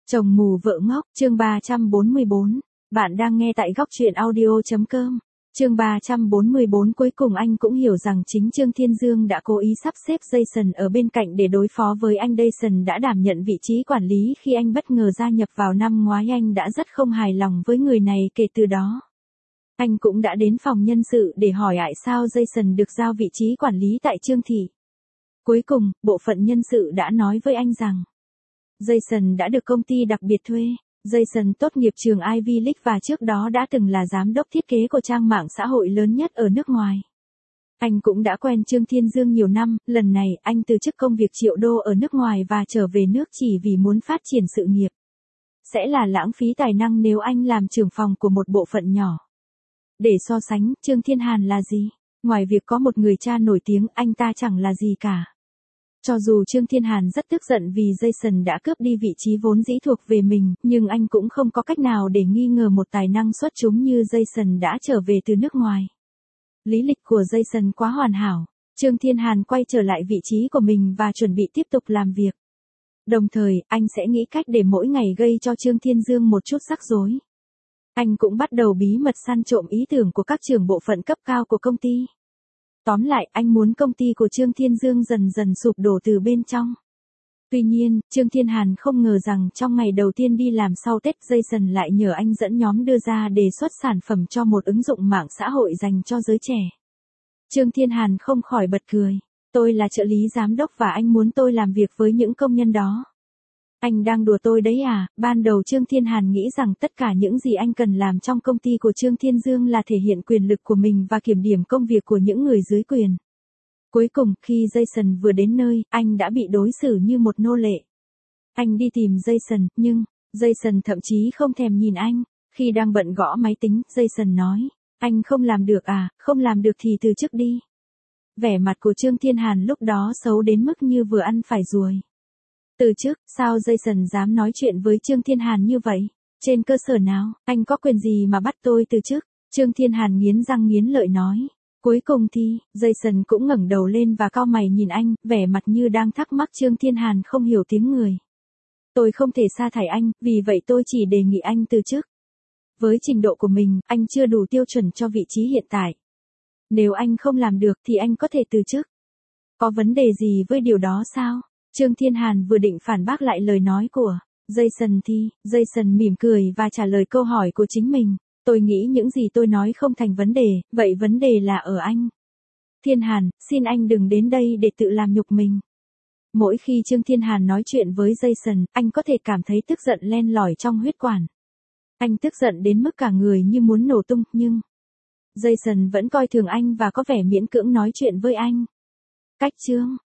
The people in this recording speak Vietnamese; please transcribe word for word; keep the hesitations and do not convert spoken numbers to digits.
Chồng mù vợ ngốc, chương ba trăm bốn mươi bốn. Bạn đang nghe tại góc truyện audio.com. Chương ba trăm bốn mươi bốn. Cuối cùng anh cũng hiểu rằng chính Trương Thiên Dương đã cố ý sắp xếp Jason ở bên cạnh để đối phó với anh. Jason đã đảm nhận vị trí quản lý khi anh bất ngờ gia nhập vào năm ngoái. Anh đã rất không hài lòng với người này kể từ đó. Anh cũng đã đến phòng nhân sự để hỏi tại sao Jason được giao vị trí quản lý tại Trương Thị. Cuối cùng, bộ phận nhân sự đã nói với anh rằng Jason đã được công ty đặc biệt thuê. Jason tốt nghiệp trường Ivy League và trước đó đã từng là giám đốc thiết kế của trang mạng xã hội lớn nhất ở nước ngoài. Anh cũng đã quen Trương Thiên Dương nhiều năm, lần này anh từ chức công việc triệu đô ở nước ngoài và trở về nước chỉ vì muốn phát triển sự nghiệp. Sẽ là lãng phí tài năng nếu anh làm trưởng phòng của một bộ phận nhỏ. Để so sánh, Trương Thiên Hàn là gì? Ngoài việc có một người cha nổi tiếng, anh ta chẳng là gì cả. Cho dù Trương Thiên Hàn rất tức giận vì Jason đã cướp đi vị trí vốn dĩ thuộc về mình, nhưng anh cũng không có cách nào để nghi ngờ một tài năng xuất chúng như Jason đã trở về từ nước ngoài. Lý lịch của Jason quá hoàn hảo. Trương Thiên Hàn quay trở lại vị trí của mình và chuẩn bị tiếp tục làm việc. Đồng thời, anh sẽ nghĩ cách để mỗi ngày gây cho Trương Thiên Dương một chút rắc rối. Anh cũng bắt đầu bí mật săn trộm ý tưởng của các trưởng bộ phận cấp cao của công ty. Tóm lại, anh muốn công ty của Trương Thiên Dương dần dần sụp đổ từ bên trong. Tuy nhiên, Trương Thiên Hàn không ngờ rằng trong ngày đầu tiên đi làm sau Tết, Jason lại nhờ anh dẫn nhóm đưa ra đề xuất sản phẩm cho một ứng dụng mạng xã hội dành cho giới trẻ. Trương Thiên Hàn không khỏi bật cười. Tôi là trợ lý giám đốc và anh muốn tôi làm việc với những công nhân đó. Anh đang đùa tôi đấy à? Ban đầu Trương Thiên Hàn nghĩ rằng tất cả những gì anh cần làm trong công ty của Trương Thiên Dương là thể hiện quyền lực của mình và kiểm điểm công việc của những người dưới quyền. Cuối cùng, khi Jason vừa đến nơi, anh đã bị đối xử như một nô lệ. Anh đi tìm Jason, nhưng Jason thậm chí không thèm nhìn anh. Khi đang bận gõ máy tính, Jason nói, anh không làm được à, không làm được thì từ chức đi. Vẻ mặt của Trương Thiên Hàn lúc đó xấu đến mức như vừa ăn phải ruồi. Từ chức, sao Jason dám nói chuyện với Trương Thiên Hàn như vậy? Trên cơ sở nào, anh có quyền gì mà bắt tôi từ chức? Trương Thiên Hàn nghiến răng nghiến lợi nói. Cuối cùng thì, Jason cũng ngẩng đầu lên và cau mày nhìn anh, vẻ mặt như đang thắc mắc. Trương Thiên Hàn không hiểu tiếng người. Tôi không thể sa thải anh, vì vậy tôi chỉ đề nghị anh từ chức. Với trình độ của mình, anh chưa đủ tiêu chuẩn cho vị trí hiện tại. Nếu anh không làm được thì anh có thể từ chức. Có vấn đề gì với điều đó sao? Trương Thiên Hàn vừa định phản bác lại lời nói của Jason thì, Jason mỉm cười và trả lời câu hỏi của chính mình. Tôi nghĩ những gì tôi nói không thành vấn đề, vậy vấn đề là ở anh. Thiên Hàn, xin anh đừng đến đây để tự làm nhục mình. Mỗi khi Trương Thiên Hàn nói chuyện với Jason, anh có thể cảm thấy tức giận len lỏi trong huyết quản. Anh tức giận đến mức cả người như muốn nổ tung, nhưng Jason vẫn coi thường anh và có vẻ miễn cưỡng nói chuyện với anh. Cách Trương